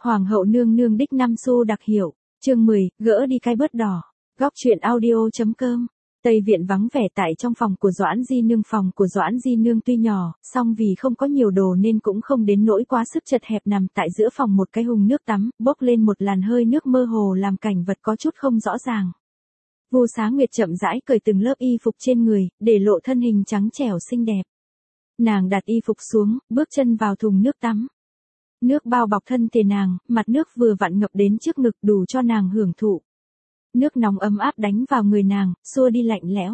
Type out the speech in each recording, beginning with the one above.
Hoàng hậu nương nương đích 5 xu đặc hiệu, chương 10, gỡ đi cái bớt đỏ. Góc truyện audio.com. Tây viện vắng vẻ tại trong phòng của Doãn Di Nương. Phòng của Doãn Di Nương tuy nhỏ, song vì không có nhiều đồ nên cũng không đến nỗi quá sức chật hẹp. Nằm tại giữa phòng một cái hùng nước tắm, bốc lên một làn hơi nước mơ hồ làm cảnh vật có chút không rõ ràng. Vu Xá Nguyệt chậm rãi cởi từng lớp y phục trên người, để lộ thân hình trắng trẻo xinh đẹp. Nàng đặt y phục xuống, bước chân vào thùng nước tắm. Nước bao bọc thân thể nàng, mặt nước vừa vặn ngập đến trước ngực đủ cho nàng hưởng thụ. Nước nóng ấm áp đánh vào người nàng, xua đi lạnh lẽo.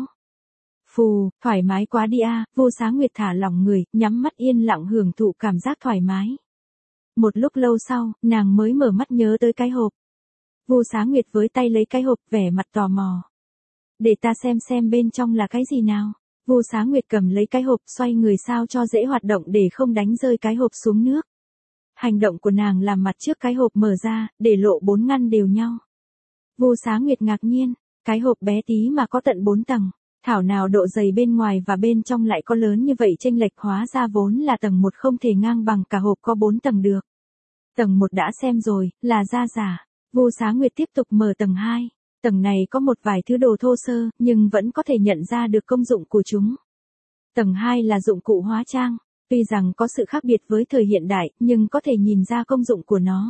Phù, thoải mái quá đi a. Vu Xá Nguyệt thả lỏng người, nhắm mắt yên lặng hưởng thụ cảm giác thoải mái. Một lúc lâu sau, nàng mới mở mắt nhớ tới cái hộp. Vu Xá Nguyệt với tay lấy cái hộp, vẻ mặt tò mò. Để ta xem bên trong là cái gì nào. Vu Xá Nguyệt cầm lấy cái hộp, xoay người sao cho dễ hoạt động để không đánh rơi cái hộp xuống nước. Hành động của nàng làm mặt trước cái hộp mở ra, để lộ 4 ngăn đều nhau. Vu Xá Nguyệt ngạc nhiên, cái hộp bé tí mà có tận 4 tầng, thảo nào độ dày bên ngoài và bên trong lại có lớn như vậy, chênh lệch hóa ra vốn là tầng 1 không thể ngang bằng cả hộp có 4 tầng được. Tầng 1 đã xem rồi, là da giả. Vu Xá Nguyệt tiếp tục mở tầng 2. Tầng này có một vài thứ đồ thô sơ, nhưng vẫn có thể nhận ra được công dụng của chúng. Tầng 2 là dụng cụ hóa trang. Tuy rằng có sự khác biệt với thời hiện đại, nhưng có thể nhìn ra công dụng của nó.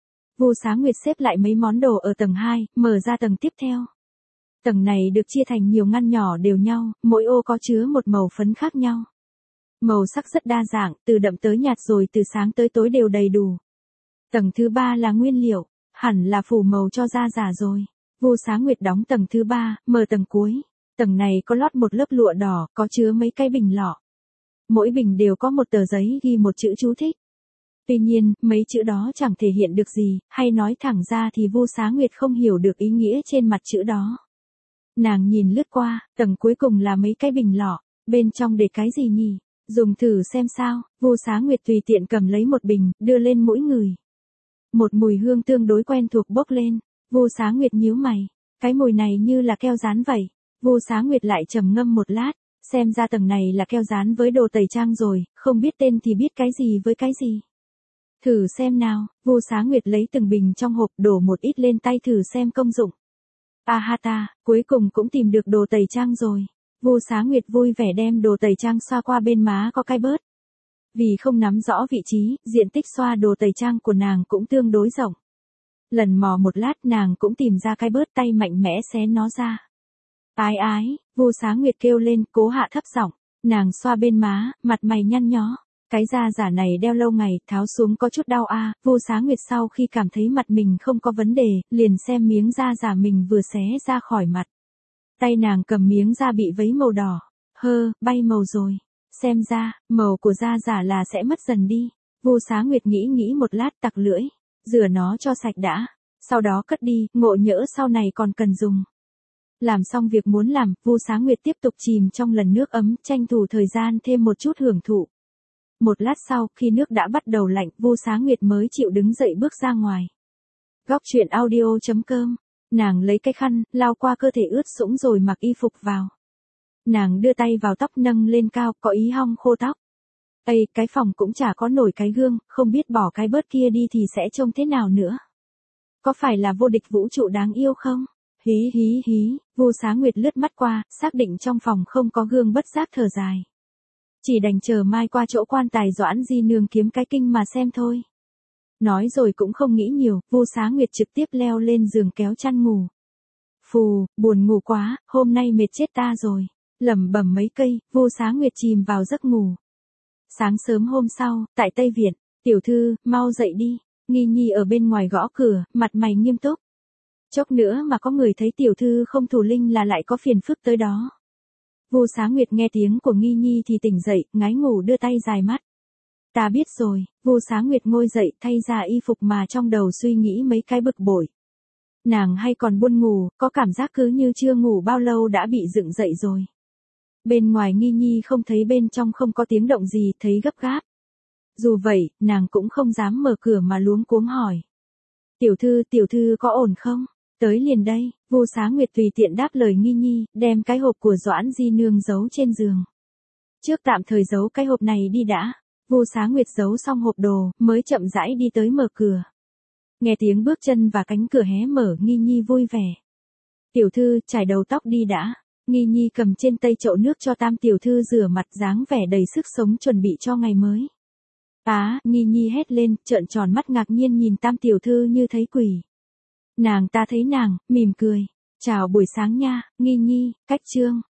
Vu Xá Nguyệt xếp lại mấy món đồ ở tầng 2, mở ra tầng tiếp theo. Tầng này được chia thành nhiều ngăn nhỏ đều nhau, mỗi ô có chứa một màu phấn khác nhau. Màu sắc rất đa dạng, từ đậm tới nhạt rồi từ sáng tới tối đều đầy đủ. Tầng thứ 3 là nguyên liệu, hẳn là phủ màu cho da giả rồi. Vu Xá Nguyệt đóng tầng thứ 3, mở tầng cuối. Tầng này có lót một lớp lụa đỏ, có chứa mấy cái bình lọ. Mỗi bình đều có một tờ giấy ghi một chữ chú thích. Tuy nhiên, mấy chữ đó chẳng thể hiện được gì, hay nói thẳng ra thì Vu Xá Nguyệt không hiểu được ý nghĩa trên mặt chữ đó. Nàng nhìn lướt qua, tầng cuối cùng là mấy cái bình lọ, bên trong để cái gì nhỉ? Dùng thử xem sao. Vu Xá Nguyệt tùy tiện cầm lấy một bình, đưa lên mũi người. Một mùi hương tương đối quen thuộc bốc lên. Vu Xá Nguyệt nhíu mày, cái mùi này như là keo dán vậy. Vu Xá Nguyệt lại trầm ngâm một lát. Xem ra tầng này là keo dán với đồ tẩy trang rồi, không biết tên thì biết cái gì với cái gì. Thử xem nào. Vu Xá Nguyệt lấy từng bình trong hộp, đổ một ít lên tay thử xem công dụng. Ta, cuối cùng cũng tìm được đồ tẩy trang rồi. Vu Xá Nguyệt vui vẻ đem đồ tẩy trang xoa qua bên má có cái bớt. Vì không nắm rõ vị trí, diện tích xoa đồ tẩy trang của nàng cũng tương đối rộng. Lần mò một lát nàng cũng tìm ra cái bớt, tay mạnh mẽ xé nó ra. Ái, Vu Xá Nguyệt kêu lên, cố hạ thấp giọng. Nàng xoa bên má, mặt mày nhăn nhó. Cái da giả này đeo lâu ngày, tháo xuống có chút đau a. Vu Xá Nguyệt sau khi cảm thấy mặt mình không có vấn đề, liền xem miếng da giả mình vừa xé ra khỏi mặt. Tay nàng cầm miếng da bị vấy màu đỏ. Bay màu rồi. Xem ra, màu của da giả là sẽ mất dần đi. Vu Xá Nguyệt nghĩ một lát, tặc lưỡi. Rửa nó cho sạch đã. Sau đó cất đi, ngộ nhỡ sau này còn cần dùng. Làm xong việc muốn làm, Vu Xá Nguyệt tiếp tục chìm trong lần nước ấm, tranh thủ thời gian thêm một chút hưởng thụ. Một lát sau, khi nước đã bắt đầu lạnh, Vu Xá Nguyệt mới chịu đứng dậy bước ra ngoài. Góc truyện audio.com. Nàng lấy cái khăn, lau qua cơ thể ướt sũng rồi mặc y phục vào. Nàng đưa tay vào tóc nâng lên cao, có ý hong khô tóc. Cái phòng cũng chả có nổi cái gương, không biết bỏ cái bớt kia đi thì sẽ trông thế nào nữa. Có phải là vô địch vũ trụ đáng yêu không? Hí. Vu Xá Nguyệt lướt mắt qua, xác định trong phòng không có gương, bất giác thở dài. Chỉ đành chờ mai qua chỗ quan tài Doãn Di Nương kiếm cái kinh mà xem thôi. Nói rồi cũng không nghĩ nhiều, Vu Xá Nguyệt trực tiếp leo lên giường kéo chăn ngủ. Phù, buồn ngủ quá, hôm nay mệt chết ta rồi. Lẩm bẩm mấy cây, Vu Xá Nguyệt chìm vào giấc ngủ. Sáng sớm hôm sau, tại Tây Viện, tiểu thư, mau dậy đi. Nghi Nhi ở bên ngoài gõ cửa, mặt mày nghiêm túc. Chốc nữa mà có người thấy tiểu thư không thủ linh là lại có phiền phức tới đó. Vu Xá Nguyệt nghe tiếng của Nghi Nhi thì tỉnh dậy, ngái ngủ đưa tay dài mắt. Ta biết rồi. Vu Xá Nguyệt ngồi dậy, thay ra y phục mà trong đầu suy nghĩ mấy cái bực bội. Nàng hay còn buồn ngủ, có cảm giác cứ như chưa ngủ bao lâu đã bị dựng dậy rồi. Bên ngoài Nghi Nhi không thấy, bên trong không có tiếng động gì, thấy gấp gáp. Dù vậy, nàng cũng không dám mở cửa mà luống cuống hỏi. Tiểu thư có ổn không? Tới liền đây. Vu Xá Nguyệt tùy tiện đáp lời Nghi Nhi, đem cái hộp của Doãn Di Nương giấu trên giường. Trước tạm thời giấu cái hộp này đi đã. Vu Xá Nguyệt giấu xong hộp đồ, mới chậm rãi đi tới mở cửa. Nghe tiếng bước chân và cánh cửa hé mở, Nghi Nhi vui vẻ. Tiểu thư, chải đầu tóc đi đã. Nghi Nhi cầm trên tay chậu nước cho Tam tiểu thư rửa mặt, dáng vẻ đầy sức sống chuẩn bị cho ngày mới. Nghi Nhi hét lên, trợn tròn mắt ngạc nhiên nhìn Tam tiểu thư như thấy quỷ. Nàng ta thấy nàng, mỉm cười. Chào buổi sáng nha, Nghi Nhi, cách trương.